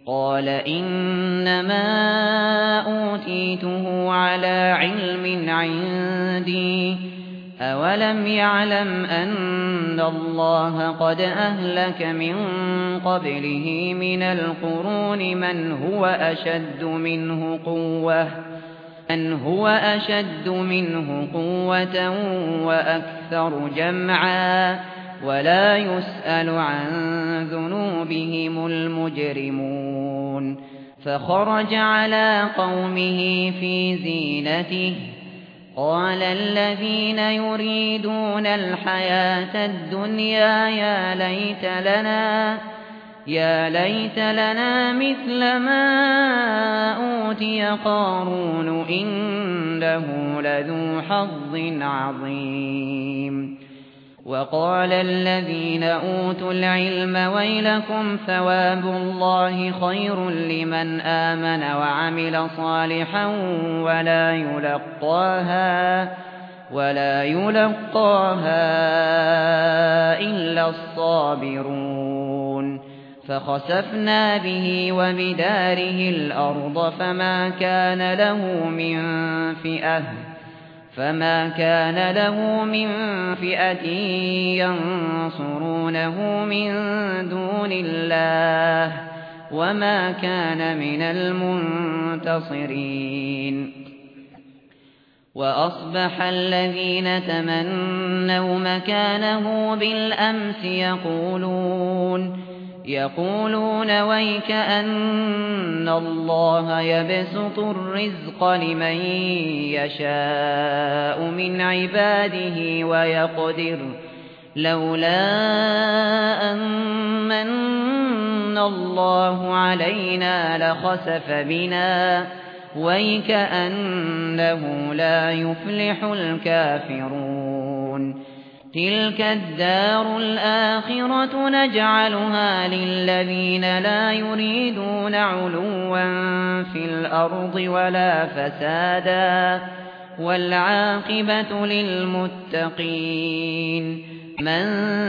قال إنما أوتيته على علم عندي أولم يعلم أن الله قد أهلك من قبله من القرون من هو أشد منه قوة وأكثر جمعا ولا يسأل عن ذنوبهم المجرمون فخرج على قومه في زينته قال الذين يريدون الحياة الدنيا يا ليت لنا مثل ما أوتي قارون إنه لذو حظ عظيم وقال الذين أوتوا العلم ويلكم ثواب الله خير لمن آمن وعمل صالحا ولا يلقاها إلا الصابرون فخسفنا به وبداره الأرض فما كان له من فئة ينصرونه من دون الله وما كان من المنتصرين وأصبح الذين تمنوا مكانه بالأمس يقولون ويك أن الله يبسط الرزق لمن يشاء من عباده ويقدر لولا أن من الله علينا لخسف بنا ويك أنه لا يفلح الكافرون تلك الدار الآخرة نجعلها للذين لا يريدون علوا في الأرض ولا فسادا والعاقبة للمتقين من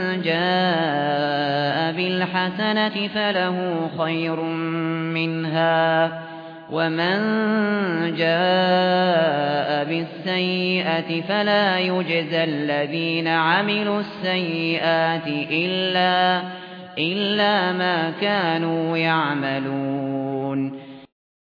جاء بالحسنة فله خير منها ومن جاء بالسيئة فلا يجزى الذين عملوا السيئات إلا ما كانوا يعملون